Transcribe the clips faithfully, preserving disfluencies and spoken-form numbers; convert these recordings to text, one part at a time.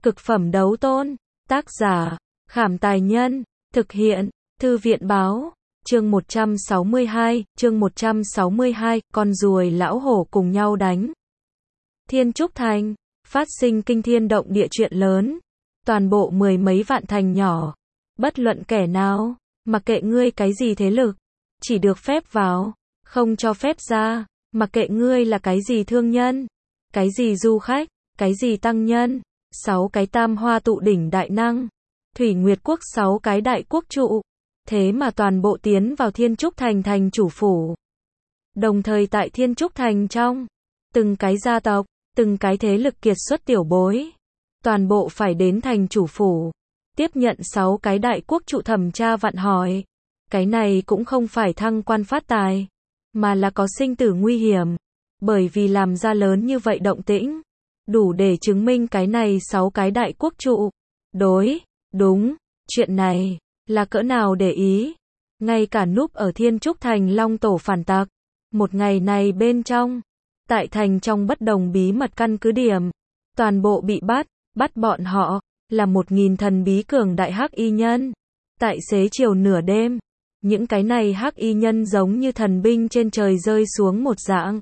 Cực phẩm đấu tôn. Tác giả, Khảm Tài Nhân. Thực hiện, Thư viện Báo. Chương một trăm sáu mươi hai, chương một trăm sáu mươi hai, con ruồi lão hổ cùng nhau đánh. Thiên Trúc Thành, phát sinh kinh thiên động địa chuyện lớn. Toàn bộ mười mấy vạn thành nhỏ. Bất luận kẻ nào, mặc kệ ngươi cái gì thế lực, chỉ được phép vào, không cho phép ra. Mặc kệ ngươi là cái gì thương nhân, cái gì du khách, cái gì tăng nhân, sáu cái tam hoa tụ đỉnh đại năng, Thủy Nguyệt Quốc sáu cái đại quốc trụ, thế mà toàn bộ tiến vào Thiên Trúc Thành thành chủ phủ. Đồng thời tại Thiên Trúc Thành trong, từng cái gia tộc, từng cái thế lực kiệt xuất tiểu bối, toàn bộ phải đến thành chủ phủ, tiếp nhận sáu cái đại quốc trụ thẩm tra vặn hỏi. Cái này cũng không phải thăng quan phát tài, mà là có sinh tử nguy hiểm, bởi vì làm ra lớn như vậy động tĩnh, đủ để chứng minh cái này sáu cái đại quốc trụ, đối, đúng, chuyện này, là cỡ nào để ý. Ngay cả núp ở Thiên Trúc Thành Long Tổ phản tặc, một ngày này bên trong, tại thành trong bất đồng bí mật căn cứ điểm, toàn bộ bị bắt, bắt bọn họ, là một nghìn thần bí cường đại hắc y nhân. Tại xế chiều nửa đêm, những cái này hắc y nhân giống như thần binh trên trời rơi xuống một dạng.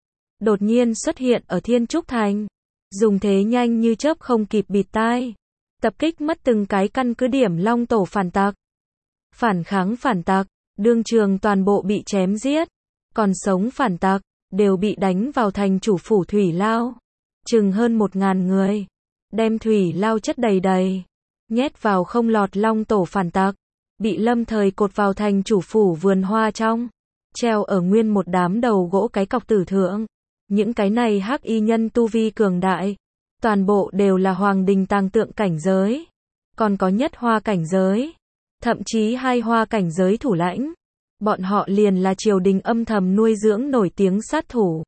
Đột nhiên xuất hiện ở Thiên Trúc Thành, dùng thế nhanh như chớp không kịp bịt tai, tập kích mất từng cái căn cứ điểm Long Tổ phản tặc. Phản kháng phản tặc, đương trường toàn bộ bị chém giết, còn sống phản tặc, đều bị đánh vào thành chủ phủ Thủy Lao. Chừng hơn một ngàn người, đem Thủy Lao chất đầy đầy, nhét vào không lọt Long Tổ phản tặc, bị lâm thời cột vào thành chủ phủ vườn hoa trong, treo ở nguyên một đám đầu gỗ cái cọc tử thượng. Những cái này hắc y nhân tu vi cường đại, toàn bộ đều là hoàng đình tàng tượng cảnh giới, còn có nhất hoa cảnh giới, thậm chí hai hoa cảnh giới thủ lãnh. Bọn họ liền là triều đình âm thầm nuôi dưỡng nổi tiếng sát thủ.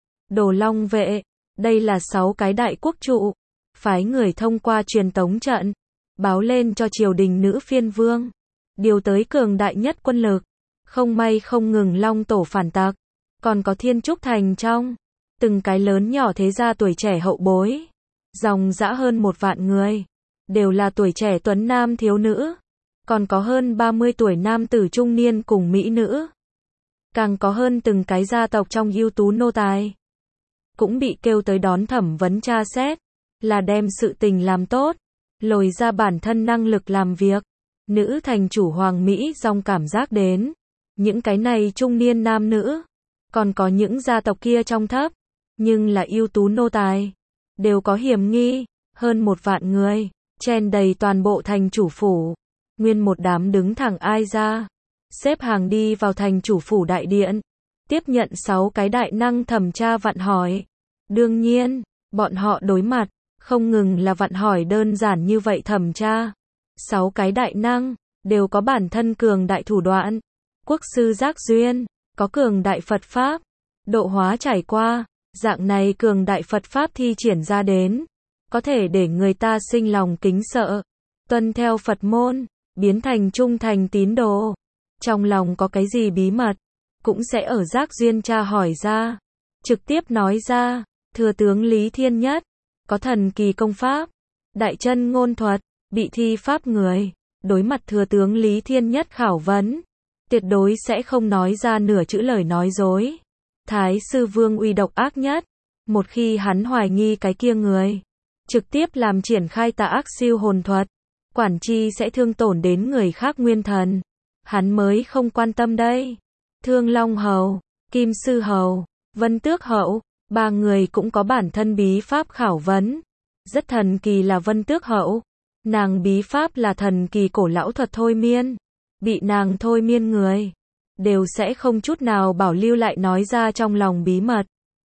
Đồ Long vệ, đây là sáu cái đại quốc trụ, phái người thông qua truyền tống trận, báo lên cho triều đình nữ phiên vương, điều tới cường đại nhất quân lực. Không may không ngừng Long Tổ phản tặc, còn có Thiên Trúc Thành trong, từng cái lớn nhỏ thế gia tuổi trẻ hậu bối, dòng dã hơn một vạn người, đều là tuổi trẻ tuấn nam thiếu nữ, còn có hơn ba mươi tuổi nam tử trung niên cùng mỹ nữ, càng có hơn từng cái gia tộc trong ưu tú nô tài, cũng bị kêu tới đón thẩm vấn tra xét, là đem sự tình làm tốt, lồi ra bản thân năng lực làm việc. Nữ thành chủ Hoàng Mỹ dòng cảm giác đến, những cái này trung niên nam nữ, còn có những gia tộc kia trong thấp, nhưng là ưu tú nô tài, đều có hiểm nghi. Hơn một vạn người, chen đầy toàn bộ thành chủ phủ, nguyên một đám đứng thẳng ai ra, xếp hàng đi vào thành chủ phủ đại điện, tiếp nhận sáu cái đại năng thẩm tra vặn hỏi. Đương nhiên, bọn họ đối mặt, không ngừng là vặn hỏi đơn giản như vậy thẩm tra. Sáu cái đại năng, đều có bản thân cường đại thủ đoạn. Quốc sư giác duyên, có cường đại Phật Pháp, độ hóa trải qua, dạng này cường đại Phật Pháp thi triển ra đến, có thể để người ta sinh lòng kính sợ, tuân theo Phật môn, biến thành trung thành tín đồ. Trong lòng có cái gì bí mật, cũng sẽ ở giác duyên tra hỏi ra, trực tiếp nói ra. Thừa tướng Lý Thiên Nhất, có thần kỳ công pháp, đại chân ngôn thuật, bị thi pháp người, đối mặt thừa tướng Lý Thiên Nhất khảo vấn, tuyệt đối sẽ không nói ra nửa chữ lời nói dối. Thái sư vương uy độc ác nhất, một khi hắn hoài nghi cái kia người, trực tiếp làm triển khai tà ác siêu hồn thuật, quản chi sẽ thương tổn đến người khác nguyên thần, hắn mới không quan tâm đây. Thương Long Hầu, Kim Sư Hầu, Vân Tước Hậu, ba người cũng có bản thân bí pháp khảo vấn. Rất thần kỳ là Vân Tước Hậu, nàng bí pháp là thần kỳ cổ lão thuật thôi miên, bị nàng thôi miên người, đều sẽ không chút nào bảo lưu lại nói ra trong lòng bí mật.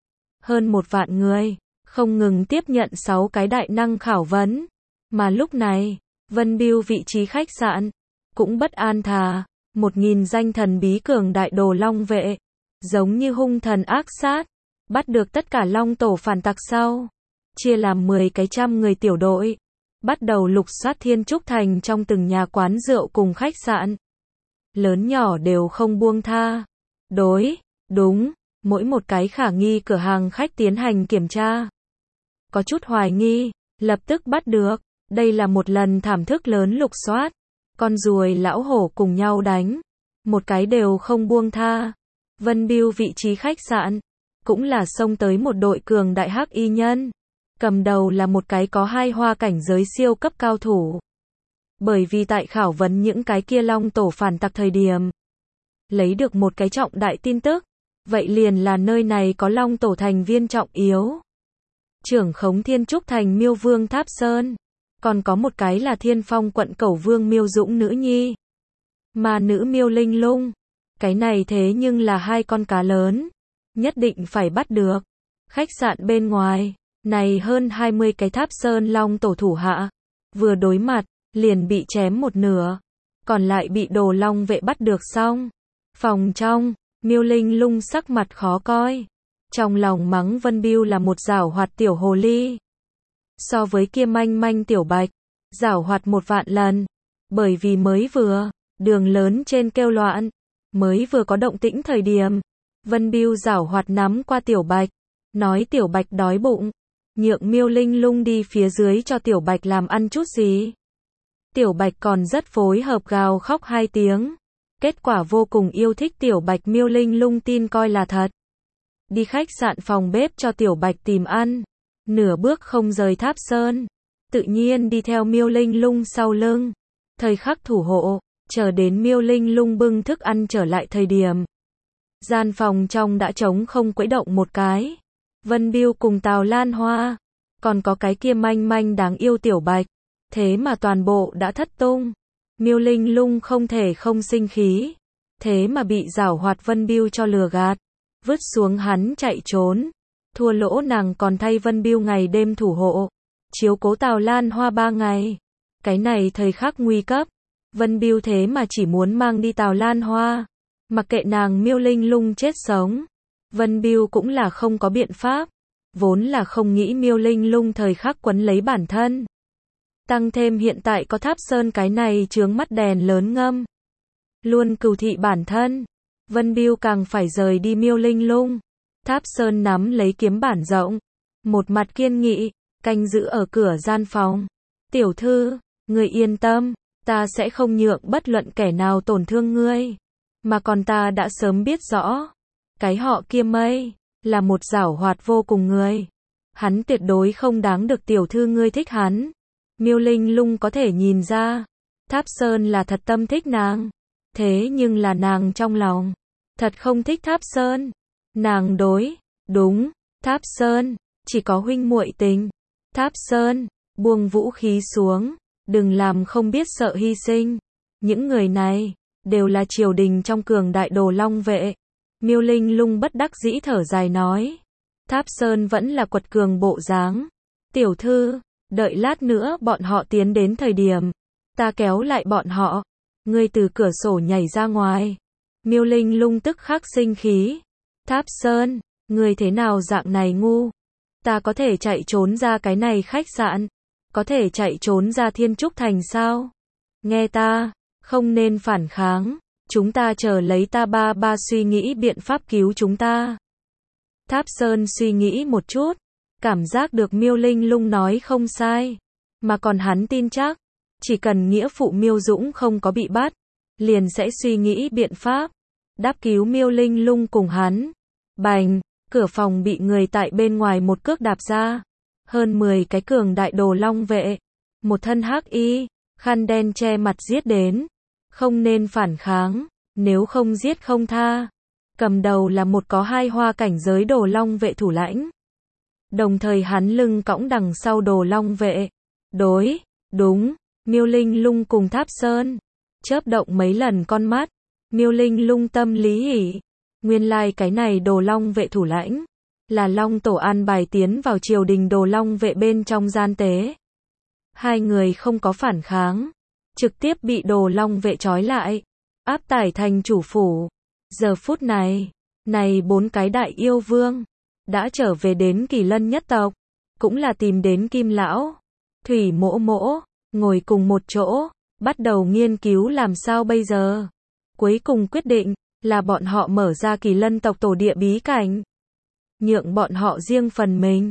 Hơn một vạn người, không ngừng tiếp nhận sáu cái đại năng khảo vấn, mà lúc này, Vân Biêu vị trí khách sạn, cũng bất an thà, một nghìn danh thần bí cường đại Đồ Long vệ, giống như hung thần ác sát, bắt được tất cả Long Tổ phản tặc sau, chia làm mười cái trăm người tiểu đội, bắt đầu lục soát Thiên Trúc Thành trong từng nhà quán rượu cùng khách sạn. Lớn nhỏ đều không buông tha. Đối, đúng, mỗi một cái khả nghi cửa hàng khách tiến hành kiểm tra. Có chút hoài nghi, lập tức bắt được. Đây là một lần thảm thức lớn lục soát. Con ruồi lão hổ cùng nhau đánh. Một cái đều không buông tha. Vân Biêu vị trí khách sạn. Cũng là xông tới một đội cường đại hắc y nhân. Cầm đầu là một cái có hai hoa cảnh giới siêu cấp cao thủ. Bởi vì tại khảo vấn những cái kia long tổ phản tặc thời điểm. Lấy được một cái trọng đại tin tức. Vậy liền là nơi này có long tổ thành viên trọng yếu. Trưởng khống Thiên Trúc thành Miêu Vương Tháp Sơn. Còn có một cái là Thiên Phong quận Cẩu Vương Miêu Dũng nữ nhi. Mà nữ Miêu Linh Lung. Cái này thế nhưng là hai con cá lớn. Nhất định phải bắt được. Khách sạn bên ngoài. Này hơn hai mươi cái Tháp Sơn long tổ thủ hạ. Vừa đối mặt, liền bị chém một nửa. Còn lại bị đồ long vệ bắt được xong. Phòng trong, Miêu Linh Lung sắc mặt khó coi. Trong lòng mắng Vân Biêu là một giảo hoạt tiểu hồ ly. So với kia manh manh tiểu bạch, giảo hoạt một vạn lần. Bởi vì mới vừa, đường lớn trên kêu loạn, mới vừa có động tĩnh thời điểm. Vân Biêu giảo hoạt nắm qua tiểu bạch, nói tiểu bạch đói bụng. Nhượng Miêu Linh Lung đi phía dưới cho tiểu bạch làm ăn chút gì. Tiểu bạch còn rất phối hợp gào khóc hai tiếng. Kết quả vô cùng yêu thích tiểu bạch, Miêu Linh Lung tin coi là thật. Đi khách sạn phòng bếp cho tiểu bạch tìm ăn. Nửa bước không rời Tháp Sơn. Tự nhiên đi theo Miêu Linh Lung sau lưng. Thời khắc thủ hộ, chờ đến Miêu Linh Lung bưng thức ăn trở lại thời điểm. Gian phòng trong đã trống không quẫy động một cái. Vân Biêu cùng Tào Lan Hoa. Còn có cái kia manh manh đáng yêu tiểu bạch. Thế mà toàn bộ đã thất tung. Miêu Linh Lung không thể không sinh khí. Thế mà bị giảo hoạt Vân Biêu cho lừa gạt. Vứt xuống hắn chạy trốn. Thua lỗ nàng còn thay Vân Biêu ngày đêm thủ hộ. Chiếu cố Tào Lan Hoa ba ngày. Cái này thời khắc nguy cấp. Vân Biêu thế mà chỉ muốn mang đi Tào Lan Hoa. Mặc kệ nàng Miêu Linh Lung chết sống. Vân Biêu cũng là không có biện pháp. Vốn là không nghĩ Miêu Linh Lung thời khắc quấn lấy bản thân. Tăng thêm hiện tại có Tháp Sơn cái này chướng mắt đèn lớn ngâm. Luôn cừu thị bản thân. Vân Biêu càng phải rời đi Miêu Linh Lung. Tháp Sơn nắm lấy kiếm bản rộng. Một mặt kiên nghị, canh giữ ở cửa gian phòng. Tiểu thư, người yên tâm, ta sẽ không nhượng bất luận kẻ nào tổn thương ngươi. Mà còn ta đã sớm biết rõ. Cái họ kia Mây, là một giảo hoạt vô cùng người. Hắn tuyệt đối không đáng được tiểu thư ngươi thích hắn. Miêu Linh Lung có thể nhìn ra. Tháp Sơn là thật tâm thích nàng. Thế nhưng là nàng trong lòng. Thật không thích Tháp Sơn. Nàng đối, đúng, Tháp Sơn, chỉ có huynh muội tình. Tháp Sơn, buông vũ khí xuống. Đừng làm không biết sợ hy sinh. Những người này, đều là triều đình trong cường đại đồ long vệ. Miêu Linh Lung bất đắc dĩ thở dài nói. Tháp Sơn vẫn là quật cường bộ dáng. Tiểu thư, đợi lát nữa bọn họ tiến đến thời điểm. Ta kéo lại bọn họ. Ngươi từ cửa sổ nhảy ra ngoài. Miêu Linh Lung tức khắc sinh khí. Tháp Sơn, ngươi thế nào dạng này ngu? Ta có thể chạy trốn ra cái này khách sạn. Có thể chạy trốn ra Thiên Trúc thành sao? Nghe ta, không nên phản kháng. Chúng ta chờ lấy ta ba ba suy nghĩ biện pháp cứu chúng ta. Tháp Sơn suy nghĩ một chút. Cảm giác được Miêu Linh Lung nói không sai. Mà còn hắn tin chắc. Chỉ cần nghĩa phụ Miêu Dũng không có bị bắt. Liền sẽ suy nghĩ biện pháp. Đáp cứu Miêu Linh Lung cùng hắn. Bành, cửa phòng bị người tại bên ngoài một cước đạp ra. Hơn mười cái cường đại đồ long vệ. Một thân hắc y, khăn đen che mặt giết đến. Không nên phản kháng, nếu không giết không tha. Cầm đầu là một có hai hoa cảnh giới đồ long vệ thủ lãnh. Đồng thời hắn lưng cõng đằng sau đồ long vệ. Đối, đúng, Miêu Linh Lung cùng Tháp Sơn. Chớp động mấy lần con mắt. Miêu Linh Lung tâm lý hỉ. Nguyên lai like cái này đồ long vệ thủ lãnh. Là long tổ an bài tiến vào triều đình đồ long vệ bên trong gian tế. Hai người không có phản kháng. Trực tiếp bị đồ long vệ trói lại. Áp tải thành chủ phủ. Giờ phút này. Này bốn cái đại yêu vương. Đã trở về đến Kỳ Lân nhất tộc. Cũng là tìm đến Kim Lão. Thủy Mỗ Mỗ. Ngồi cùng một chỗ. Bắt đầu nghiên cứu làm sao bây giờ. Cuối cùng quyết định. Là bọn họ mở ra Kỳ Lân tộc tổ địa bí cảnh. Nhượng bọn họ riêng phần mình.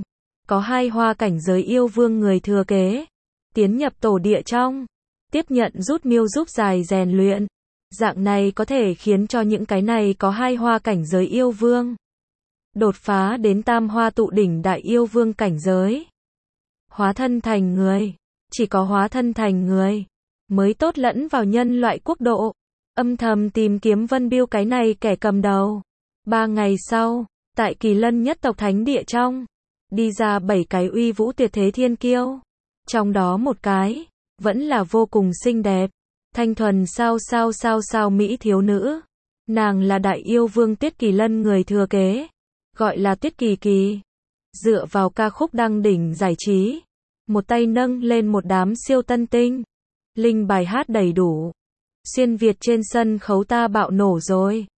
có hai hoa cảnh giới yêu vương người thừa kế, tiến nhập tổ địa trong, tiếp nhận rút miêu giúp dài rèn luyện. Dạng này có thể khiến cho những cái này có hai hoa cảnh giới yêu vương đột phá đến tam hoa tụ đỉnh đại yêu vương cảnh giới. Hóa thân thành người, chỉ có hóa thân thành người mới tốt lẫn vào nhân loại quốc độ. Âm thầm tìm kiếm Vân Biêu cái này kẻ cầm đầu. Ba ngày sau, tại Kỳ Lân nhất tộc thánh địa trong, đi ra bảy cái uy vũ tuyệt thế thiên kiêu. Trong đó một cái, vẫn là vô cùng xinh đẹp, thanh thuần sao sao sao sao mỹ thiếu nữ. Nàng là đại yêu vương Tuyết Kỳ Lân người thừa kế, gọi là Tuyết Kỳ Kỳ. Dựa vào ca khúc đăng đỉnh giải trí, một tay nâng lên một đám siêu tân tinh, linh bài hát đầy đủ. Xuyên Việt trên sân khấu ta bạo nổ rồi.